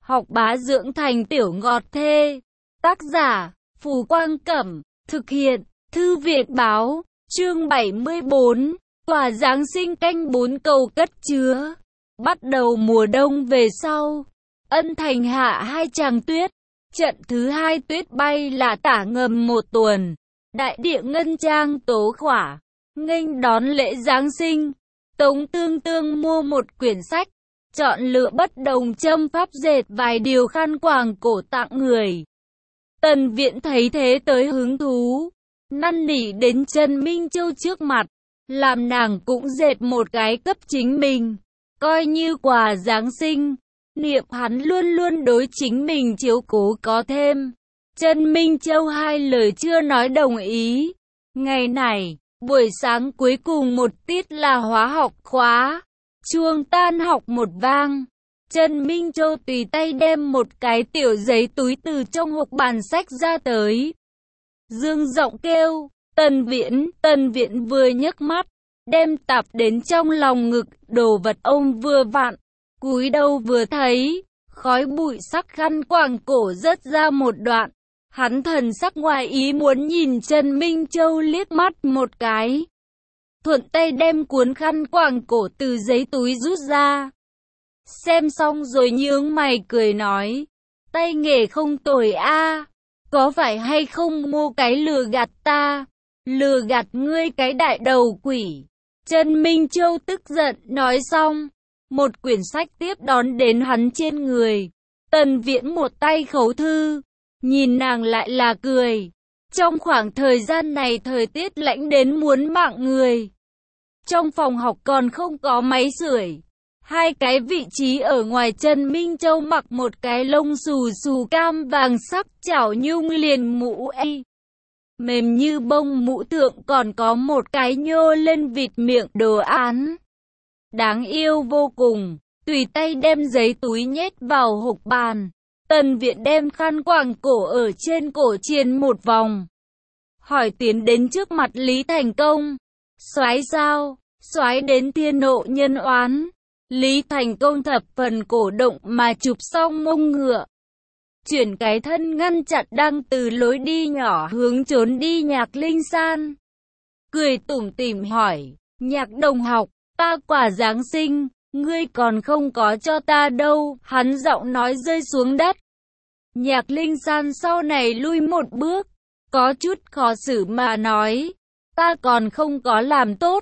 học bá dưỡng thành tiểu ngọt thê. Tác giả, Phù Quang Cẩm. Thực hiện, Thư viện Báo. Chương 74. Quà Giáng sinh canh 4 cầu cất chứa. Bắt đầu mùa đông về sau. Ân Thành hạ 2 tràng tuyết. Trận thứ 2 tuyết bay là tả ngầm 1 tuần. Đại địa ngân trang tố khỏa. Nghênh đón lễ Giáng sinh. Tống Tương Tương mua một quyển sách. Chọn lựa bất đồng châm pháp dệt vài điều khăn quàng cổ tặng người. Tần Viễn thấy thế tới hứng thú. Năn nỉ đến Trần Minh Châu trước mặt. Làm nàng cũng dệt một cái cấp chính mình. Coi như quà Giáng sinh. Niệm hắn luôn luôn đối chính mình chiếu cố có thêm. Trần Minh Châu 2 lời chưa nói đồng ý. Ngày này, buổi sáng cuối cùng một tiết là hóa học khóa. Chuông tan học một vang. Trần Minh Châu tùy tay đem một cái tiểu giấy túi từ trong hộp bàn sách ra tới. Dương giọng kêu, Tần Viễn vừa nhấc mắt, đem tạp đến trong lòng ngực, đồ vật ôm vừa vặn. Cúi đầu vừa thấy, khói bụi sắc khăn quàng cổ rớt ra một đoạn. Hắn thần sắc ngoài ý muốn nhìn Trần Minh Châu liếc mắt một cái. Thuận tay đem cuốn khăn quàng cổ từ giấy túi rút ra. Xem xong rồi nhướng mày cười nói, tay nghề không tồi a, có phải hay không mua cái lừa gạt ta, lừa gạt ngươi cái đại đầu quỷ. Trần Minh Châu tức giận nói xong, một quyển sách tiếp đón đến hắn trên người. Tần Viễn một tay khấu thư, nhìn nàng lại là cười. Trong khoảng thời gian này thời tiết lạnh đến muốn mạng người. Trong phòng học còn không có máy sưởi. 2 cái vị trí ở ngoài, Trần Minh Châu mặc một cái lông xù xù cam vàng sắc chảo nhung liền mũ mềm như bông, mũ thượng còn có một cái nhô lên vịt miệng đồ án. Đáng yêu vô cùng, tùy tay đem giấy túi nhét vào hộp bàn. Tần Viễn đem khăn quàng cổ ở trên cổ triền một vòng. Hỏi tiến đến trước mặt Lý Thành Công. Soái sao? Soái đến thiên nộ nhân oán. Lý Thành Công thập phần cổ động mà chụp xong mông ngựa. Chuyển cái thân ngăn chặn đang từ lối đi nhỏ hướng trốn đi Nhạc Linh San. Cười tủm tỉm hỏi, Nhạc đồng học, ta quà Giáng sinh, ngươi còn không có cho ta đâu. Hắn giọng nói rơi xuống đất. Nhạc Linh San sau này lui một bước, có chút khó xử mà nói, ta còn không có làm tốt.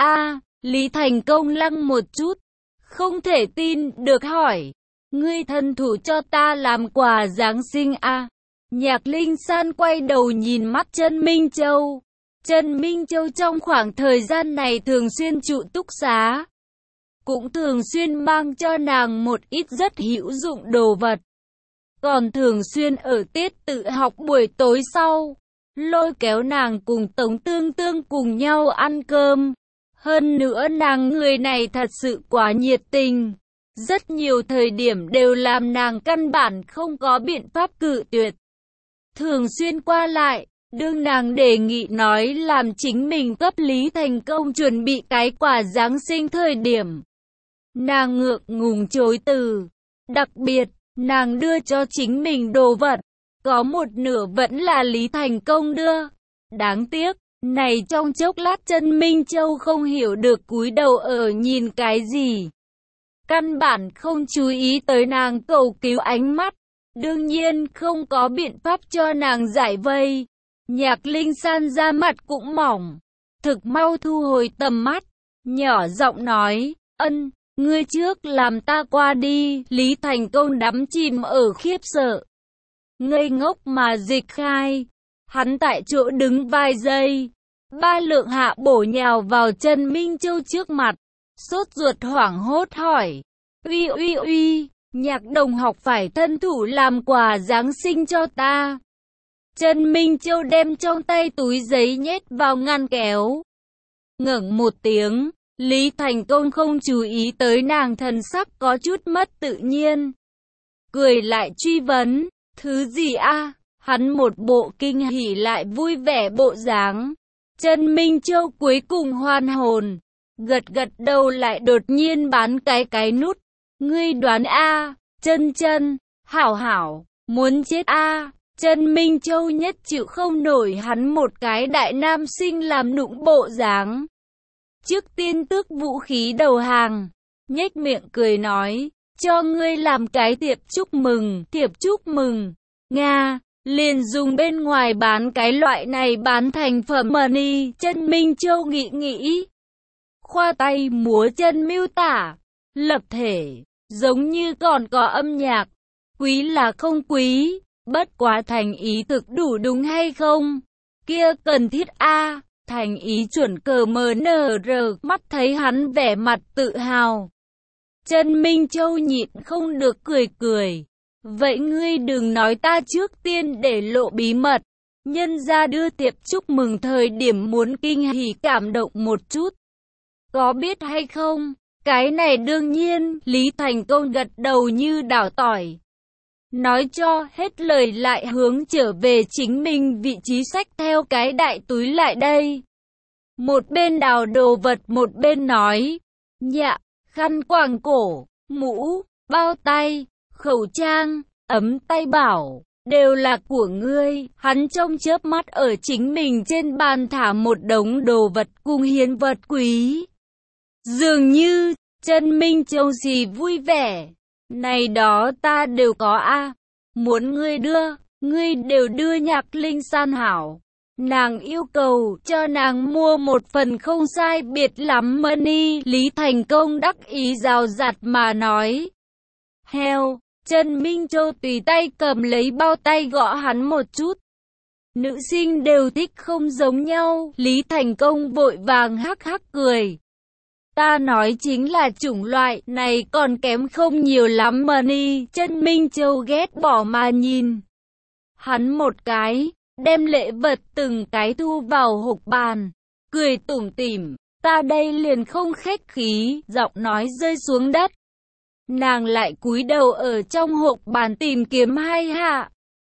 Lý Thành Công lăng một chút, không thể tin được hỏi, ngươi thân thủ cho ta làm quà Giáng sinh à? Nhạc Linh San quay đầu nhìn mắt Trần Minh Châu. Trần Minh Châu trong khoảng thời gian này thường xuyên trụ túc xá, cũng thường xuyên mang cho nàng một ít rất hữu dụng đồ vật. Còn thường xuyên ở tiết tự học buổi tối sau, lôi kéo nàng cùng Tống Tương Tương cùng nhau ăn cơm. Hơn nữa nàng người này thật sự quá nhiệt tình. Rất nhiều thời điểm đều làm nàng căn bản không có biện pháp cự tuyệt. Thường xuyên qua lại, đương nàng đề nghị nói làm chính mình cấp Lý Thành Công chuẩn bị cái quà Giáng sinh thời điểm, nàng ngượng ngùng chối từ. Đặc biệt, nàng đưa cho chính mình đồ vật, có một nửa vẫn là Lý Thành Công đưa. Đáng tiếc, này trong chốc lát Trần Minh Châu không hiểu được cúi đầu ở nhìn cái gì. Căn bản không chú ý tới nàng cầu cứu ánh mắt. Đương nhiên không có biện pháp cho nàng giải vây. Nhạc Linh San da mặt cũng mỏng, thực mau thu hồi tầm mắt, nhỏ giọng nói, ngươi trước làm ta qua đi. Lý Thành Công đắm chìm ở khiếp sợ, ngây ngốc mà dịch khai. Hắn tại chỗ đứng vài giây, 3 lượng hạ bổ nhào vào Trần Minh Châu trước mặt, sốt ruột hoảng hốt hỏi, uy, Nhạc đồng học phải thân thủ làm quà Giáng sinh cho ta. Trần Minh Châu đem trong tay túi giấy nhét vào ngăn kéo. Ngẩng một tiếng, Lý Thành Công không chú ý tới nàng thần sắc có chút mất tự nhiên. Cười lại truy vấn, thứ gì a? Hắn một bộ kinh hỉ lại vui vẻ bộ dáng. Trần Minh Châu cuối cùng hoàn hồn, gật đầu lại đột nhiên bán cái nút. Ngươi đoán a? Chân, Hảo hảo, muốn chết a. Trần Minh Châu nhất chịu không nổi hắn một cái đại nam sinh làm nũng bộ dáng. Trước tiên tước vũ khí đầu hàng, nhếch miệng cười nói, cho ngươi làm cái thiệp chúc mừng. Nga, liền dùng bên ngoài bán cái loại này bán thành phẩm money. Trần Minh Châu nghĩ, khoa tay múa chân miêu tả, lập thể, giống như còn có âm nhạc, quý là không quý, bất quá thành ý thực đủ đúng hay không? Kia cần thiết a, thành ý chuẩn cờ mờ nở rờ, mắt thấy hắn vẻ mặt tự hào. Trần Minh Châu nhịn không được cười. Vậy ngươi đừng nói ta trước tiên để lộ bí mật, nhân ra đưa tiệp chúc mừng thời điểm muốn kinh hỉ cảm động một chút. Có biết hay không? Cái này đương nhiên, Lý Thành Công gật đầu như đảo tỏi. Nói cho hết lời lại hướng trở về chính mình vị trí, xách theo cái đại túi lại đây. Một bên đào đồ vật một bên nói, dạ, khăn quàng cổ, mũ, bao tay, khẩu trang, ấm tay bảo, đều là của ngươi. Hắn trong chớp mắt ở chính mình trên bàn thả một đống đồ vật cùng hiến vật quý. Dường như, Trần Minh Châu gì vui vẻ. Này đó ta đều có a. Muốn ngươi đưa, ngươi đều đưa Nhạc Linh San hảo. Nàng yêu cầu cho nàng mua một phần không sai biệt lắm money. Lý Thành Công đắc ý rào rạt mà nói. Heo, Trần Minh Châu tùy tay cầm lấy bao tay gõ hắn một chút. Nữ sinh đều thích không giống nhau. Lý Thành Công vội vàng hắc hắc cười. Ta nói chính là chủng loại này còn kém không nhiều lắm money. Trần Minh Châu ghét bỏ mà nhìn hắn một cái, đem lễ vật từng cái thu vào hộp bàn, cười tủm tỉm, ta đây liền không khách khí, giọng nói rơi xuống đất. Nàng lại cúi đầu ở trong hộp bàn tìm kiếm hai hạ,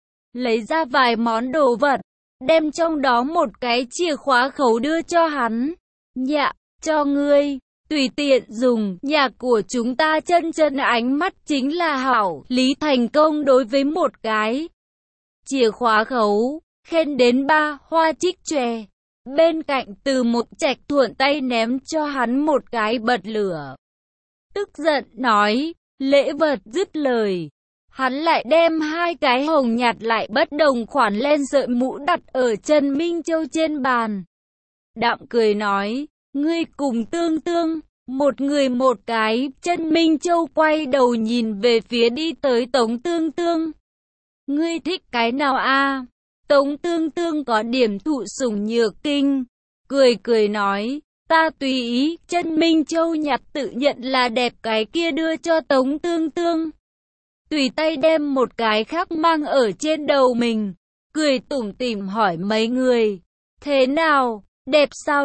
lấy ra vài món đồ vật, đem trong đó một cái chìa khóa khấu đưa cho hắn. Dạ, cho ngươi, tùy tiện dùng, nhà của chúng ta chân ánh mắt chính là hảo. Lý Thành Công đối với một cái chìa khóa khấu, khen đến ba hoa trích chòe. Bên cạnh Từ Mục Trạch thuận tay ném cho hắn một cái bật lửa. Tức giận nói, lễ vật dứt lời. Hắn lại đem hai cái hồng nhạt lại bất đồng khoản len sợi mũ đặt ở Trần Minh Châu trên bàn. Đạm cười nói, ngươi cùng Tương Tương, một người một cái. Trần Minh Châu quay đầu nhìn về phía đi tới Tống Tương Tương. Ngươi thích cái nào a? Tống Tương Tương có điểm thụ sủng nhược kinh, cười nói, ta tùy ý. Trần Minh Châu nhặt tự nhận là đẹp cái kia đưa cho Tống Tương Tương. Tùy tay đem một cái khác mang ở trên đầu mình, cười tủm tỉm hỏi mấy người, thế nào, đẹp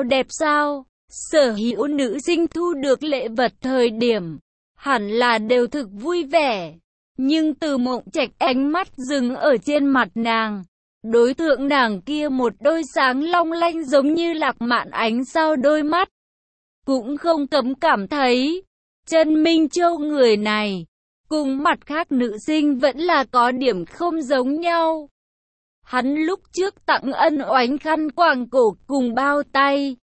sao? Sở hữu nữ sinh thu được lễ vật thời điểm, hẳn là đều thực vui vẻ. Nhưng Từ Mộng Trạch ánh mắt dừng ở trên mặt nàng. Đối tượng nàng kia một đôi sáng long lanh giống như lạc mạn ánh sao đôi mắt. Cũng không cấm cảm thấy, Trần Minh Châu người này, cùng mặt khác nữ sinh vẫn là có điểm không giống nhau. Hắn lúc trước tặng ân oánh khăn quàng cổ cùng bao tay.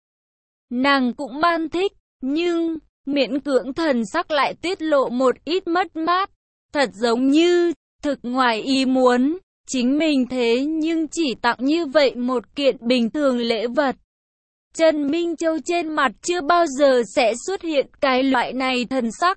Nàng cũng man thích, nhưng miễn cưỡng thần sắc lại tiết lộ một ít mất mát. Thật giống như, thực ngoài ý muốn, chính mình thế nhưng chỉ tặng như vậy một kiện bình thường lễ vật. Trần Minh Châu trên mặt chưa bao giờ sẽ xuất hiện cái loại này thần sắc.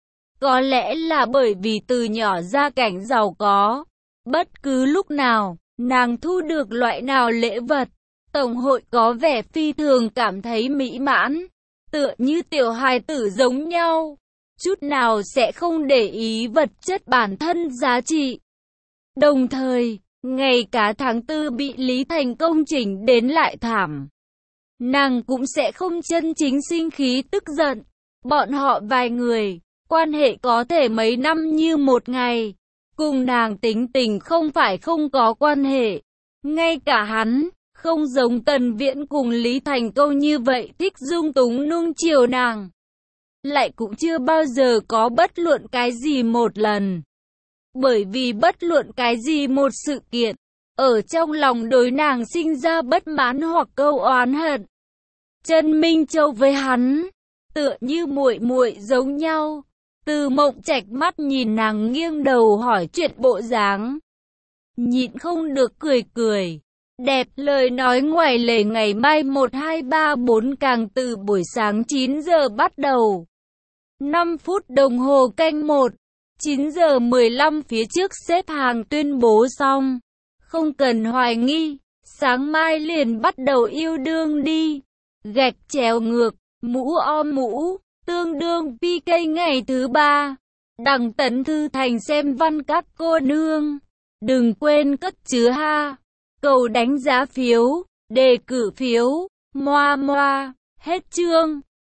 Có lẽ là bởi vì từ nhỏ gia cảnh giàu có, bất cứ lúc nào, nàng thu được loại nào lễ vật, tổng hội có vẻ phi thường cảm thấy mỹ mãn, tựa như tiểu hài tử giống nhau. Chút nào sẽ không để ý vật chất bản thân giá trị. Đồng thời, ngày cả tháng 4 bị Lý Thành Công chỉnh đến lại thảm. Nàng cũng sẽ không chân chính sinh khí tức giận. Bọn họ vài người, quan hệ có thể mấy năm như một ngày. Cùng nàng tính tình không phải không có quan hệ. Ngay cả hắn, không giống Tần Viễn cùng Lý Thành Công như vậy thích dung túng nuông chiều nàng. Lại cũng chưa bao giờ có bất luận cái gì một lần. Bởi vì bất luận cái gì một sự kiện, ở trong lòng đối nàng sinh ra bất mãn hoặc câu oán hận. Chân Minh Châu với hắn, tựa như muội muội giống nhau. Từ Mộng Trạch mắt nhìn nàng nghiêng đầu hỏi chuyện bộ dáng. Nhịn không được cười cười. Đẹp lời nói ngoài lề ngày mai 1, 2, 3, 4 càng từ buổi sáng 9 giờ bắt đầu. 5 phút đồng hồ canh 1. 9 giờ 15 phía trước xếp hàng tuyên bố xong. Không cần hoài nghi. Sáng mai liền bắt đầu yêu đương đi. Gạch chéo ngược, mũ om mũ, tương đương PK ngày thứ 3. Đằng Tấn Thư Thành xem văn các cô nương. Đừng quên cất chứa ha. Cầu đánh giá phiếu, đề cử phiếu, moa moa, hết chương.